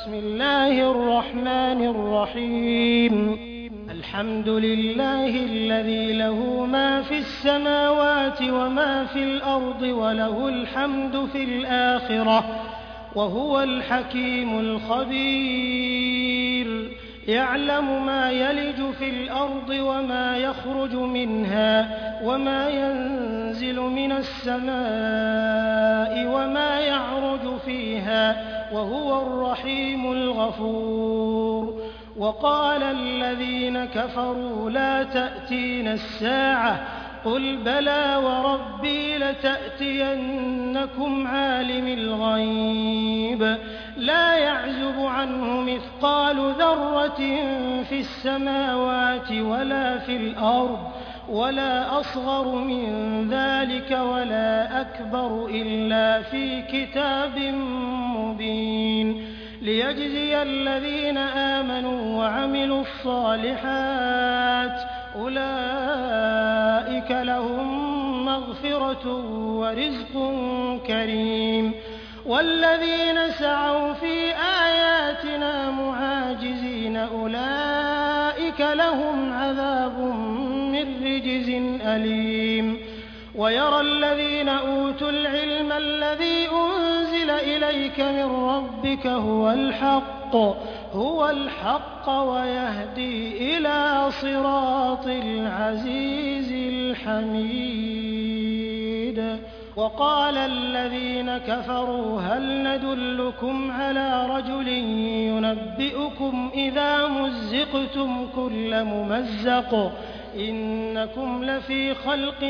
بسم الله الرحمن الرحيم الحمد لله الذي له ما في السماوات وما في الأرض وله الحمد في الآخرة وهو الحكيم الخبير يعلم ما يلج في الأرض وما يخرج منها وما ينزل من السماء وما يعرج فيها وهو الرحيم الغفور وقال الذين كفروا لا تأتينا الساعة قل بلى وربي لتأتينكم عالم الغيب لا يعزب عنه مثقال ذرة في السماوات ولا في الأرض ولا أصغر من ذلك ولا أكبر إلا في كتاب مبين ليجزي الذين آمنوا وعملوا الصالحات أولئك لهم مغفرة ورزق كريم والذين سعوا في آياتنا معاجزين أولئك لهم عذاب من رجز أليم ويرى الذين أوتوا العلم الذي أنزل إليك من ربك هو الحق ويهدي إلى صراط العزيز الحميد وقال الذين كفروا هل ندلكم على رجل ينبئكم إذا مزقتم كل ممزق إنكم لفي خلق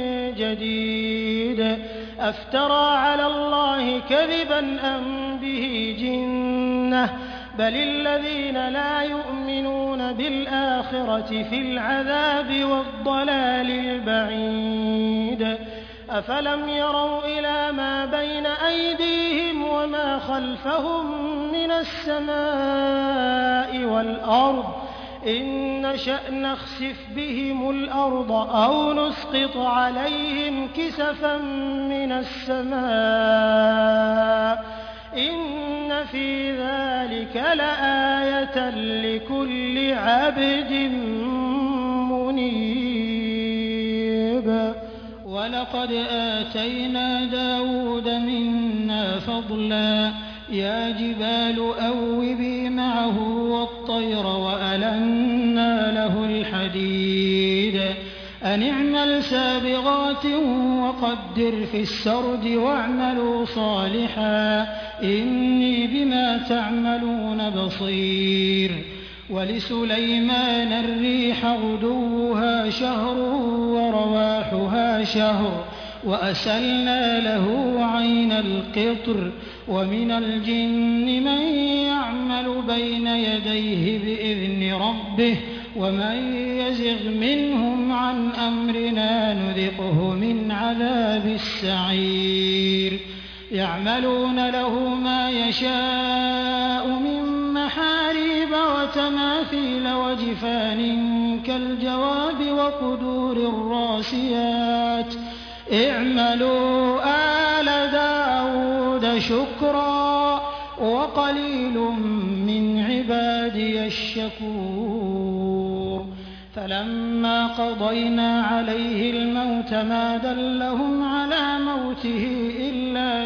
جديد أفترى على الله كذبا أم به جنة بل الذين لا يؤمنون بالآخرة في العذاب والضلال البعيد أفلم يروا إلى ما بين أيديهم وما خلفهم من السماء والأرض إن نشأ نخسف بهم الأرض أو نسقط عليهم كسفا من السماء إن في ذلك لآية لكل عبد منيب ولقد آتينا داود منا فضلا يا جبال أوبي معه والطير وألنا له الحديد أن اعمل سابغات وقدر في السرد واعملوا صالحا إني بما تعملون بصير ولسليمان الريح غدوها شهر ورواحها شهر وأسلنا له عين القطر ومن الجن من يعمل بين يديه بإذن ربه ومن يزغ منهم عن أمرنا نذقه من عذاب السعير يعملون له ما يشاء من محاريب وتماثيل وجفان كالجواب وقدور الراسيات اعملوا آل داود شكرا وقليل من عبادي الشكور فلما قضينا عليه الموت ما دلهم على موته إلا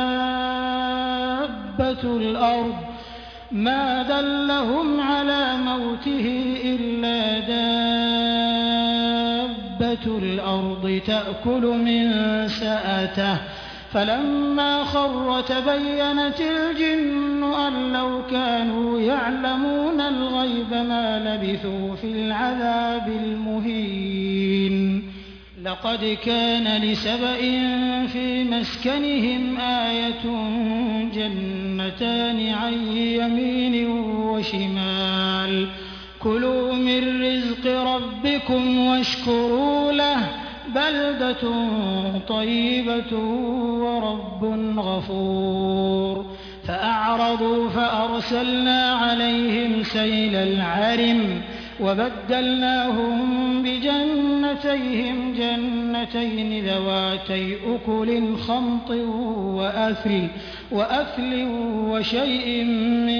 دابة الأرض تأكل من سأته فلما خر تبينت الجن أن لو كانوا يعلمون الغيب ما لبثوا في العذاب المهين لقد كان لسبإ في مسكنهم آية جنتان عن يمين وشمال كلوا من رزق ربكم واشكروا له بلدة طيبة ورب غفور فأعرضوا فأرسلنا عليهم سيل العرم وبدلناهم بجنتيهم جنتين ذواتي أكل خمط وأثل وشيء من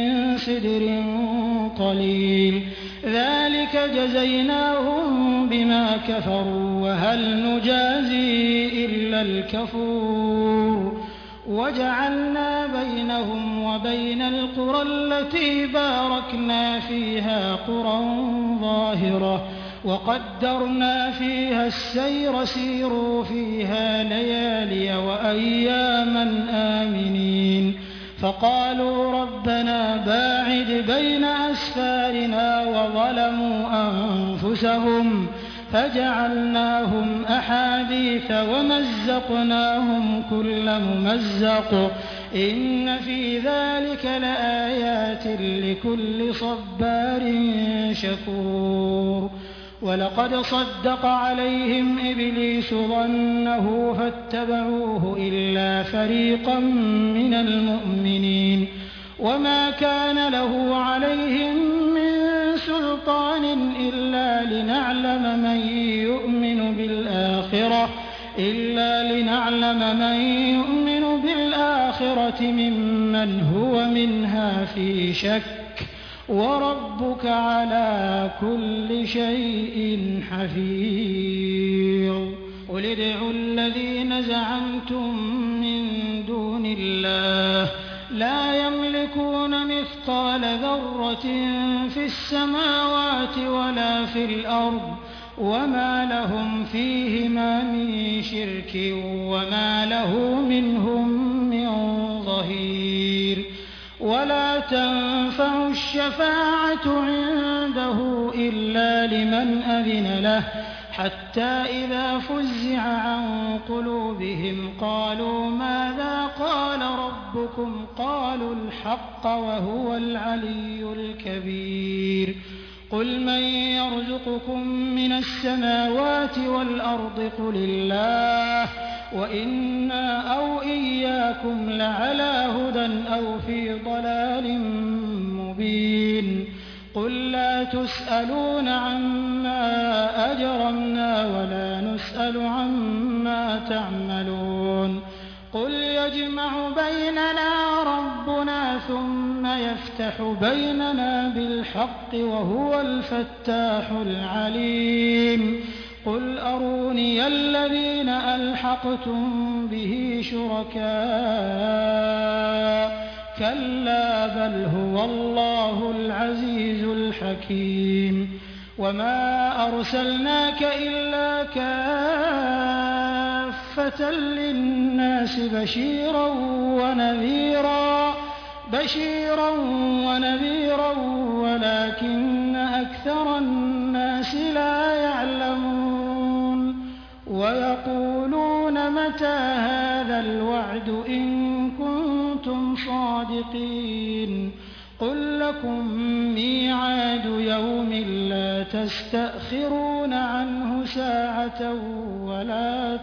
سدر قليل ذلك جزيناهم بما كفروا وهل نجازي إلا الكفور وجعلنا بينهم وبين القرى التي باركنا فيها قرى ظاهرة وقدرنا فيها السير سيروا فيها ليالي وأياما آمنين فقالوا ربنا باعد بين أسفارنا وظلموا أنفسهم فجعلناهم أحاديث ومزقناهم كل ممزق إن في ذلك لآيات لكل صبار شكور ولقد صدق عليهم إبليس ظنه فاتبعوه إلا فريقا من المؤمنين وما كان له عليهم من سلطان إلا لنعلم من يؤمن بالآخرة ممن هو منها في شك وربك على كل شيء حفيظ قل ادعوا الذين زعمتم من دون الله لا يملكون مثقال ذرة في السماوات ولا في الأرض وما لهم فيهما من شرك وما له منهم من ظهير ولا تنفع الشفاعة عنده إلا لمن أذن له حتى إذا فزع عن قلوبهم قالوا ماذا قال ربكم قالوا الحق وهو العلي الكبير قل من يرزقكم من السماوات والأرض قل الله وإنا أو إياكم لعلى هدى أو في ضلال مبين قل لا تسألون عما أجرمنا ولا نسأل عما تعملون قل يجمع بيننا ربنا ثم يفتح بيننا بالحق وهو الفتاح العليم قل أروني الذين ألحقتم به شركاء كلا بل هو الله العزيز الحكيم وما أرسلناك إلا كافة للناس بشيرا ونذيرا ولكن أكثر الناس لا يعلمون ويقولون متى هذا الوعد إن كنتم صادقين قل لكم ميعاد يوم لا تستأخرون عنه ساعة ولا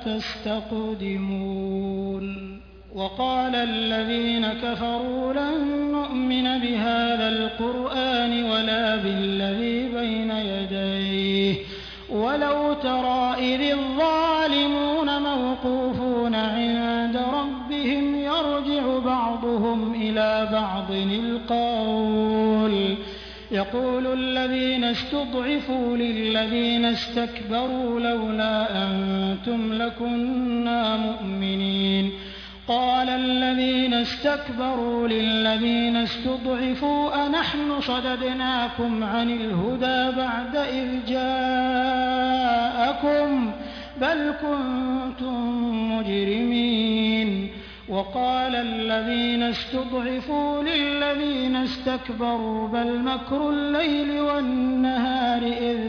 تستقدمون وقال الذين كفروا لن نؤمن بهذا القرآن ولا بالذي بين يديه ولو ترى إذ الظالمون موقوفون عند ربهم يرجع بعضهم إلى بعض القول يقول الذين استضعفوا للذين استكبروا لولا أنتم لكنا مؤمنين قال الذين استكبروا للذين استضعفوا أنحن صددناكم عن الهدى بعد إذ جاءكم بل كنتم مجرمين وقال الذين استضعفوا للذين استكبروا بل مكر الليل والنهار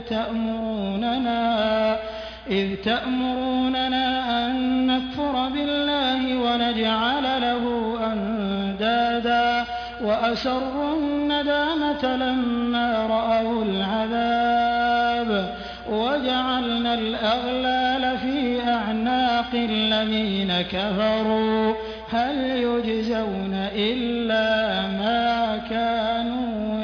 إذ تأمروننا أن نكفر بالله ونجعل له أندادا وأسروا الندامة لما رأوا العذاب وجعلنا الأغلال في أعناق الذين كفروا هل يجزون إلا ما كانوا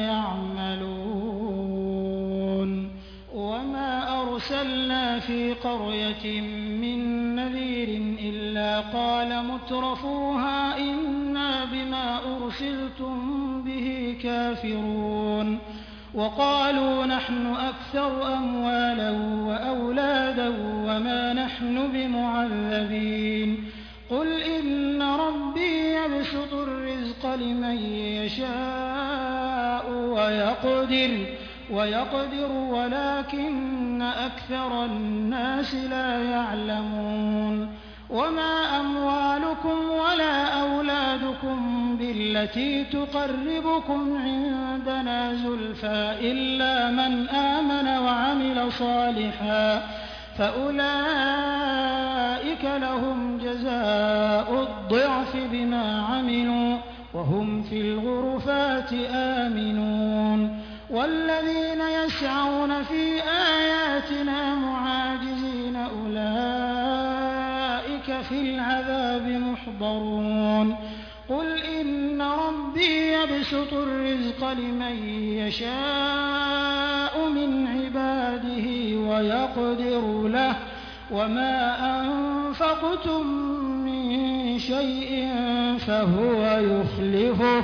يعملون وما أرسلنا في قرية من نذير إلا قال مترفوها إنا بما أرسلتم به كافرون وقالوا نحن أكثر أموالا وأولادا وما نحن بمعذبين قل إن ربي يبسط الرزق لمن يشاء ويقدر ولكن أكثر الناس لا يعلمون وما أموالكم ولا أولادكم بالتي تقربكم عندنا زلفى إلا من آمن وعمل صالحا فأولئك لهم جزاء الضعف بما عملوا وهم في الغرفات آمنون والذين يسعون في آياتنا معاجزين أولئك في العذاب محضرون قل إن ربي يبسط الرزق لمن يشاء من عباده ويقدر له وما أنفقتم من شيء فهو يخلفه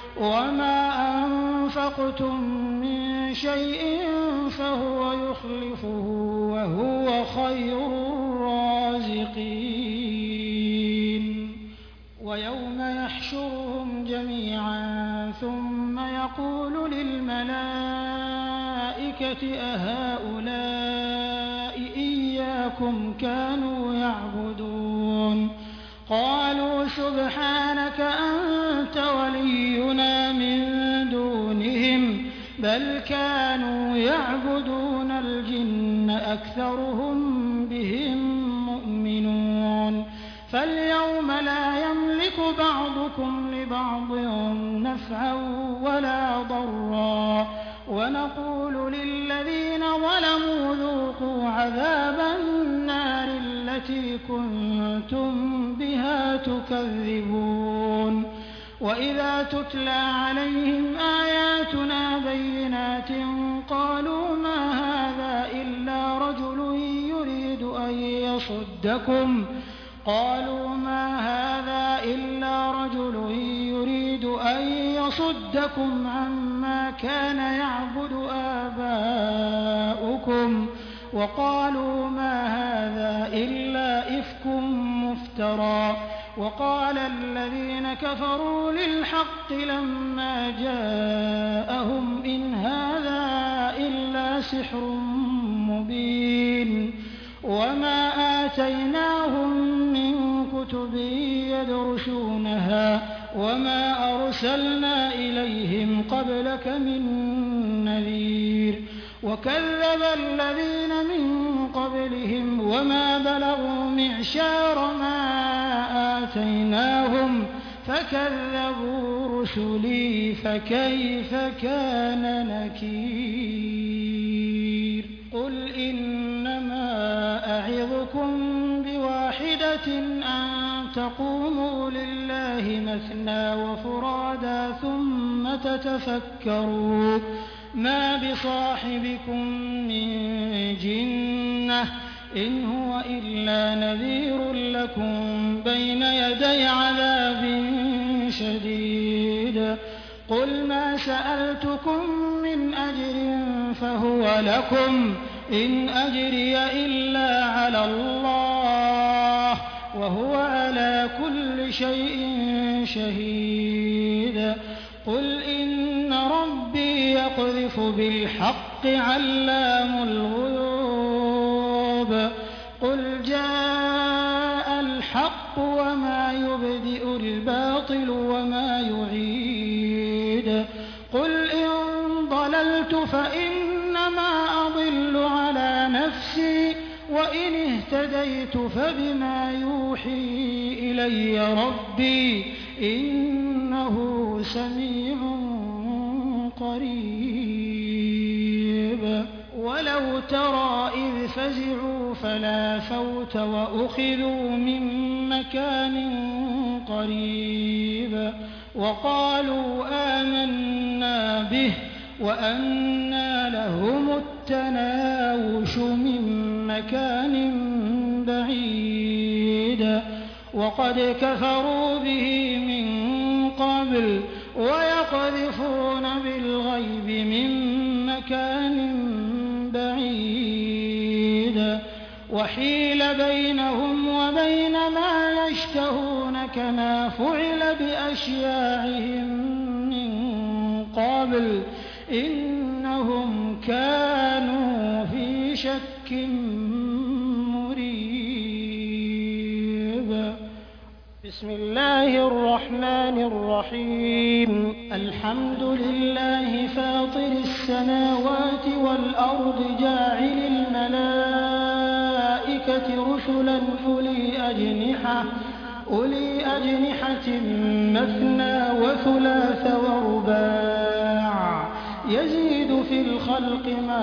وهو خير الرازقين ويوم يحشرهم جميعا ثم يقول للملائكة أهؤلاء إياكم كانوا يعبدون قالوا سبحانك أنت ولينا من دونهم بل كانوا يعبدون الجن أكثرهم بهم مؤمنون فاليوم لا يملك بعضكم لبعض نفعا ولا ضرا ونقول للذين ظلموا ذوقوا عذاب النار التي كنتم بها تكذبون وإذا تتلى عليهم آياتنا بينات قالوا ما هذا إلا رجل يريد أن يصدكم عما كان يعبد آباؤكم وقالوا ما هذا إلا إفك مفترى وقال الذين كفروا للحق لما جاءهم إن هذا إلا سحر مبين وما آتيناهم من كتب يدرسونها وما أرسلنا إليهم قبلك من نذير وكذب الذين من قبلهم وما بلغوا معشار ما آتيناهم فكذبوا رسلي فكيف كان نكير قل إنما أعظكم بواحدة أن تقوموا لله مثنى وفرادا ثم تتفكروا ما بصاحبكم من جنة إن هو إلا نذير لكم بين يدي عذاب شديد قل ما سألتكم من أجر فهو لكم إن أجري إلا على الله وهو على كل شيء شهيد قل إن ربي يقذف بالحق علام الغيوب قل جاء الحق وما يبدئ الباطل وما يعيد قل إن ضللت فإنما أضل على نفسي وإن اهتديت فبما يوحي إلي ربي إنه سميع قريب ولو ترى إذ فزعوا فلا فوت وأخذوا من مكان قريب وقالوا آمنا به وأنى لهم التناوش من مكان بعيد وقد كفروا به من قبل ويقذفون بالغيب من مكان بعيد وحيل بينهم وبين ما يشتهون كما فعل بأشياعهم من قبل إنهم كانوا في شك مريب. بسم الله الرحمن الرحيم. الحمد لله فاطر السماوات والأرض جاعل الملائكة رسلا أولي أجنحة مثنى وثلاث ورباع يزيد في الخلق ما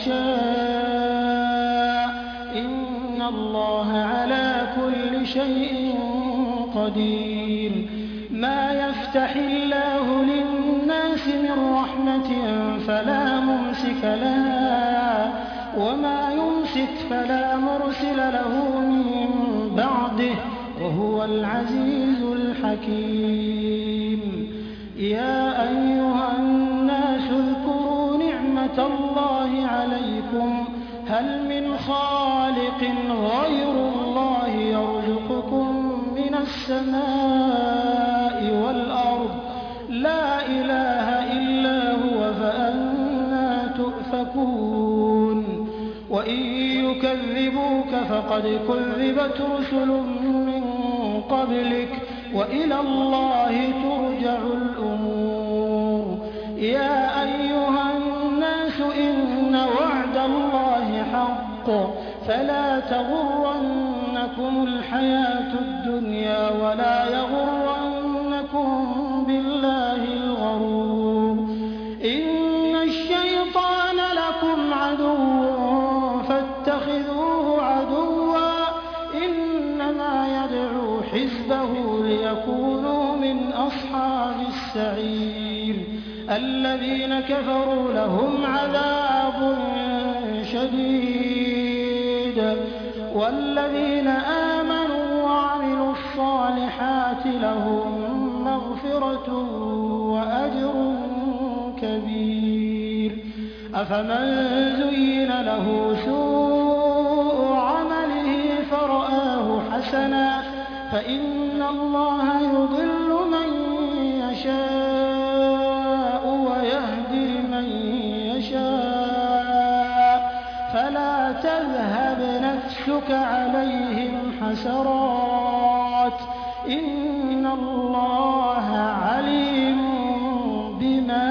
يشاء إن الله على كل شيء قدير. ما يفتح الله للناس من رحمة فلا ممسك لها وما يمسك فلا مرسل له من بعده وهو العزيز الحكيم. يا أيها الناس اذكروا نعمة الله عليكم هل من خالق غير الله يرزقكم من السماء والأرض لا إله إلا هو فأنى تؤفكون. وإن يكذبوك فقد كذبت رسل من قبلك وإلى الله ترجع الأمور. يا أيها الناس إن وعد الله حق فلا تغرنكم الحياة الدنيا ولا يغرنكم بالله الغرور. إن الشيطان لكم عدو فاتخذوه عدوا إنما يدعو حزبه ليكونوا من أصحاب السعير. الذين كفروا لهم عذاب شديد والذين آمنوا وعملوا الصالحات لهم مغفرة وأجر كبير. أفمن زين له سوء عمله فرآه حسنا فإن الله يضل من يشاء ويهدي من يشاء فلا تذهب نفسك عليهم حسرات إن الله عليم بما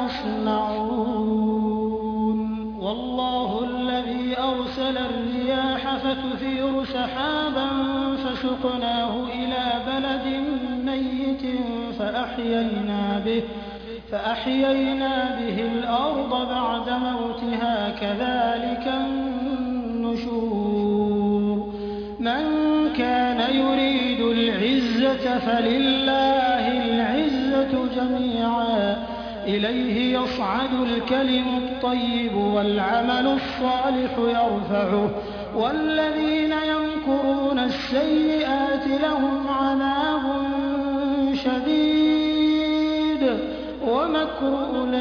يصنعون. والله الذي أرسل الرياح فتثير سحابا فسقناه إلى بلد ميت فأحيينا به الأرض بعد موتها كذلك النشور. من كان يريد العزة فلله العزة جميعا إليه يصعد الكلم الطيب والعمل الصالح يرفعه والذين يمكرون السيئات لهم عذاب شديد ومكر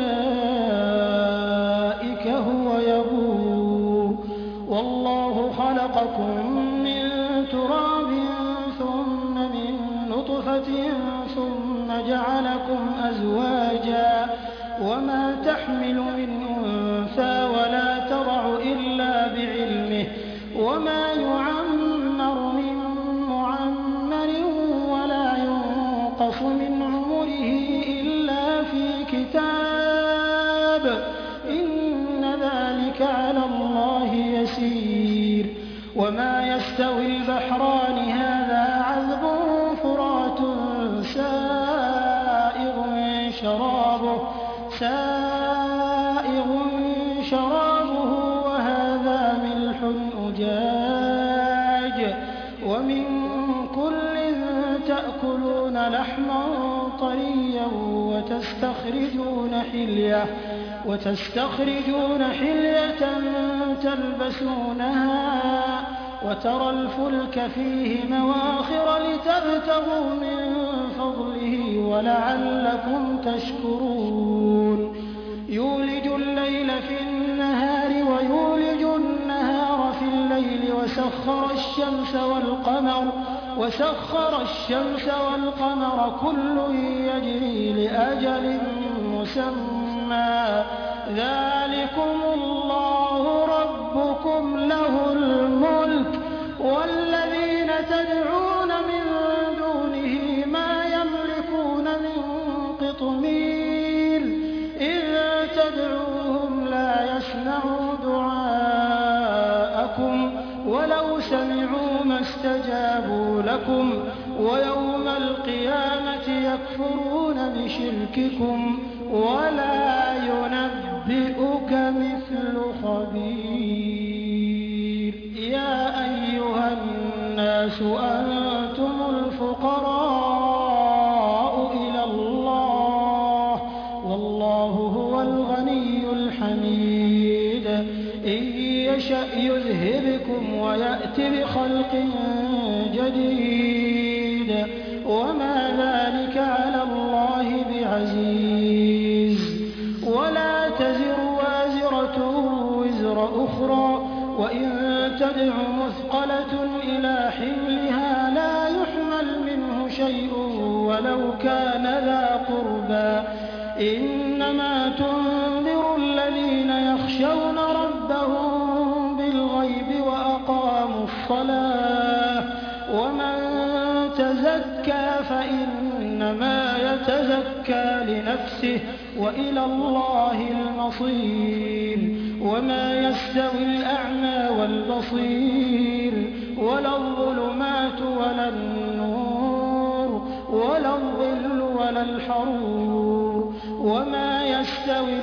أولئك هو يبور. والله خلقكم من تراب ثم من نطفة ثم جعلكم أزواجا وما تحمل من أنثى ولا تضع إلا بعلمه وما يعمر من معمر ولا ينقص من عمره إلا في كتاب إن ذلك على الله يسير. وما يستوي البحران هذا عذب فرات سائغ شرابه وهذا ملح أجاج ومن كل تأكلون لحما طريا وتستخرجون حلية تلبسونها وترى الفلك فيه مواخر لتبتغوا من فضله ولعلكم تشكرون يولج الليل في النهار ويولج النهار في الليل وسخر الشمس والقمر كل يجري لأجل مسمى ذلكم الله ربكم له الملك والذين تدعون من دونه ما يملكون من قطمير إن تدعوهم لا يسمعوا دعاءكم ولو سمعوا ما استجابوا لكم ويوم القيامة يكفرون بشرككم ولا ينبئك مثل خبير يا أيها الناس أنتم الفقراء إلى الله والله هو الغني الحميد إن يشأ يذهبكم ويأت بخلق جديد وما ذلك على الله بعزيز ولا تزر وازرة وزر أخرى وإن تدع مثقلة إلى حملها لا يحمل منه شيء ولو كان ذا قربى إنما تنذر الذين يخشون ربهم بالغيب وأقاموا الصلاة ومن تزكى فإنما يتزكى لنفسه وإلى الله المصير وما يستوي الأعمى والبصير ولا الظلمات ولا النور ولا الظل ولا الحرور وما يستوي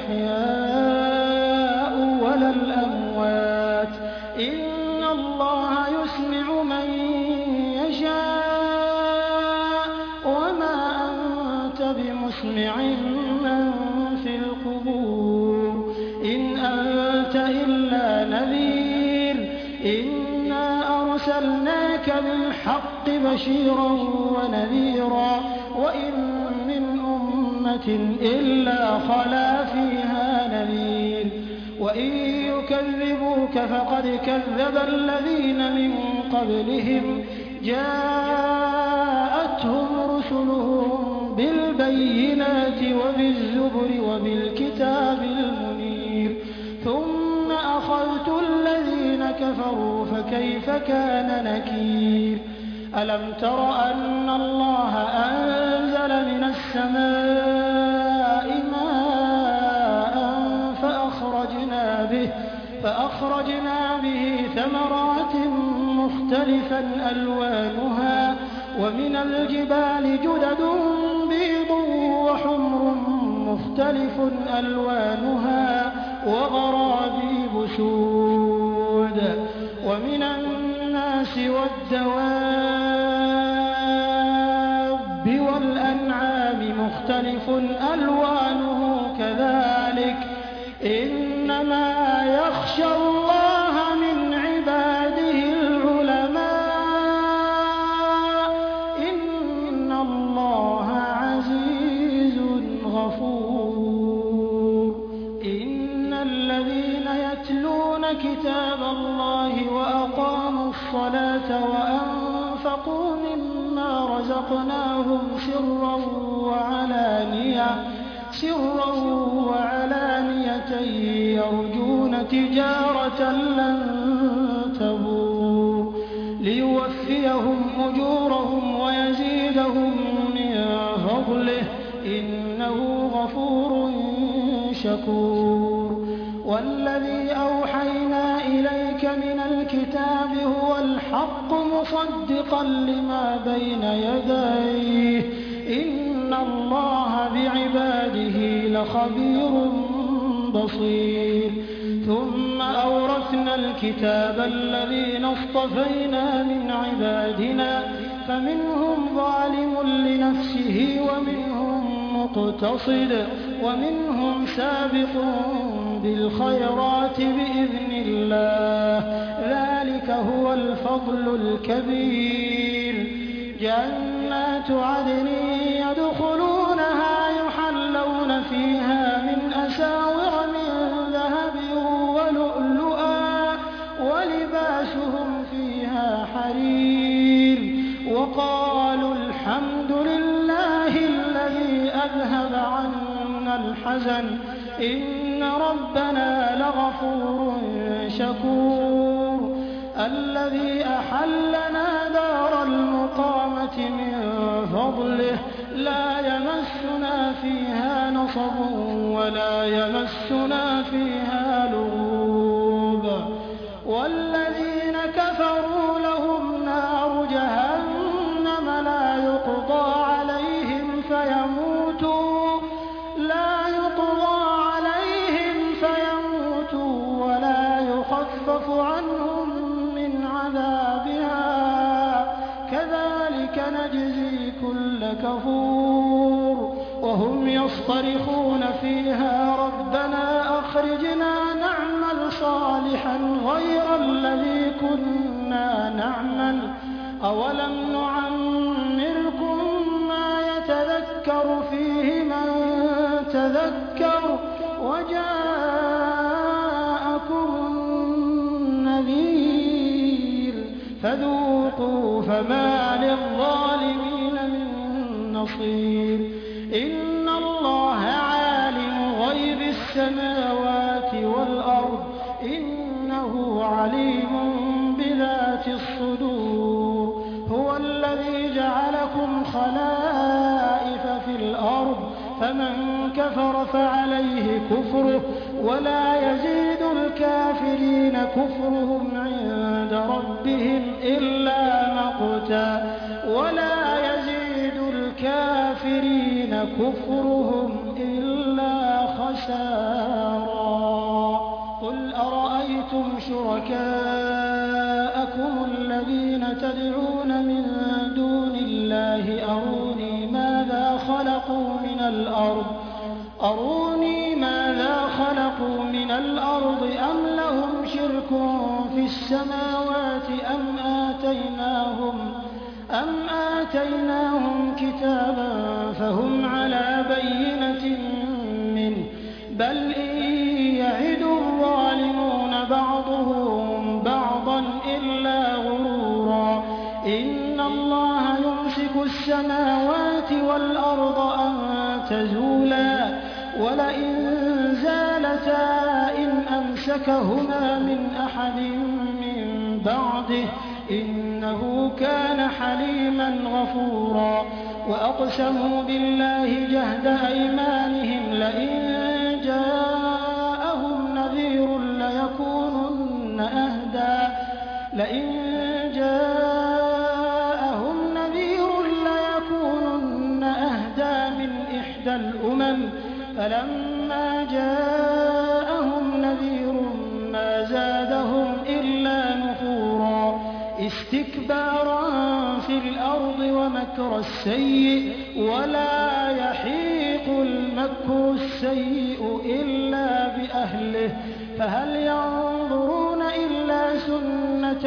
الأحياء ولا الأموات إن الله يسمع من يشاء وما أنت بمسمع من في القبور إن أنت إلا نذير إنا أرسلناك بالحق بشيرا ونذيرا وإن من أمة إلا خلا فيها نذير وإن يكذبوك فقد كذب الذين من قبلهم جاءتهم رسلهم بالبينات وبالزبر وبالكتاب المنير ثم أخذت الذين كفروا فكيف كان نكير ألم تر أن الله أنزل من السماء ماء فأخرجنا به ثمرات مختلفا ألوانها ومن الجبال جدد بيض وحمر مختلف ألوانها وغرابيب سود ومن الناس والدواب والأنعام مختلف ألوانه كذلك إنما يخشى الله من عباده العلماء إن الله عزيز غفور إن الذين يتلون كتاب الله وأقاموا الصلاة وأنفقوا مما رزقناهم سرا وعلانية يرجون تجارة لن تبور ليوفيهم أجورهم ويزيدهم من فضله إنه غفور شكور والذي أوحينا إليك من الكتاب هو الحق مصدقا لما بين يديه إن الله بعباده لخبير بصير ثم أورثنا الكتاب الذين اصطفينا من عبادنا فمنهم ظالم لنفسه ومنهم مقتصد ومنهم سابق بالخيرات بإذن الله ذلك ذلك هو الفضل الكبير. جنات عدن يدخلونها يحلون فيها من أساور من ذهب ولؤلؤا ولباسهم فيها حرير. وقالوا الحمد لله الذي أذهب عنا الحزن إن ربنا لغفور شكور. الذي أحلنا دار المقامة من فضله لا يمسنا فيها نصب ولا يمسنا فيها لغوب. والذين كفروا لهم نار جهنم لا يقضى عليهم فيموتوا ولا يخفف عنهم من عذابها كذلك نجزي كل كفور. وهم يصطرخون فيها ربنا أخرجنا نعمل صالحا غير الذي كنا نعمل أولم نعمركم ما يتذكر فيه من تذكر وجاءكم النذير فذوقوا فما للظالمين من نصير. إن الله عالم غيب السماوات والأرض إنه عليم بذات الصدور. هو الذي جعلكم خلائف في الأرض فمن كفر فعليه كفره ولا يزيد الكافرين كفرهم عند ربهم إلا مقتا خسارا. قل أرأيتم شركاءكم الذين تدعون من دون الله أروني ماذا خلقوا من الأرض أم لهم شرك في السماوات أم آتيناهم كتابا فهم على بينة منه بل إن يعد الظالمون بعضهم بعضا إلا غرورا. إن الله يمسك السماوات والأرض أن تزولا ولئن زالتا إن أمسكهما من أحد من بعده إنه كان حليما غفورا. وأقسموا بالله جهد أيمانهم لئن جاءهم نذير ليكونن أهدى من إحدى الأمم فلما جاءهم نذير ما زادهم إلا نفورا. استكبارا في الأرض ومكر السيء ولا يحيق المكر السيء إلا بأهله فهل ينظرون إلا سنة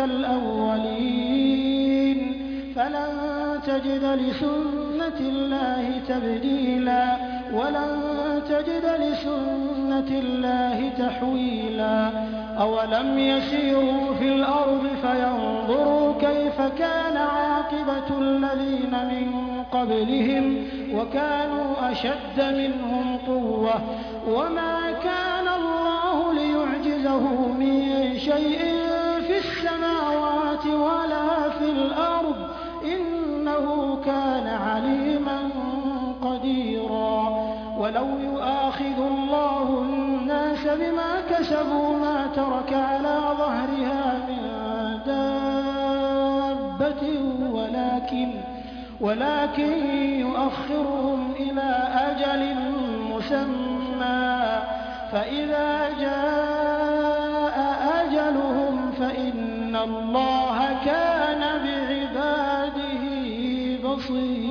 الأولين فلن تجد لسنة الله تبديلا ولن تجد لسنة الله تحويلا. أولم يسيروا في الأرض فينظروا كيف كان عاقبة الذين من قبلهم وكانوا أشد منهم قوة وما كان الله ليعجزه من شيء في السماوات ولا في الأرض إنه كان عليما قديرا. ولو يؤاخذ الله الناس بما كسبوا ما ترك على ظهرها من دابة ولكن يؤخرهم إلى أجل مسمى فإذا جاء أجلهم فإن الله كان بعباده بصيرا.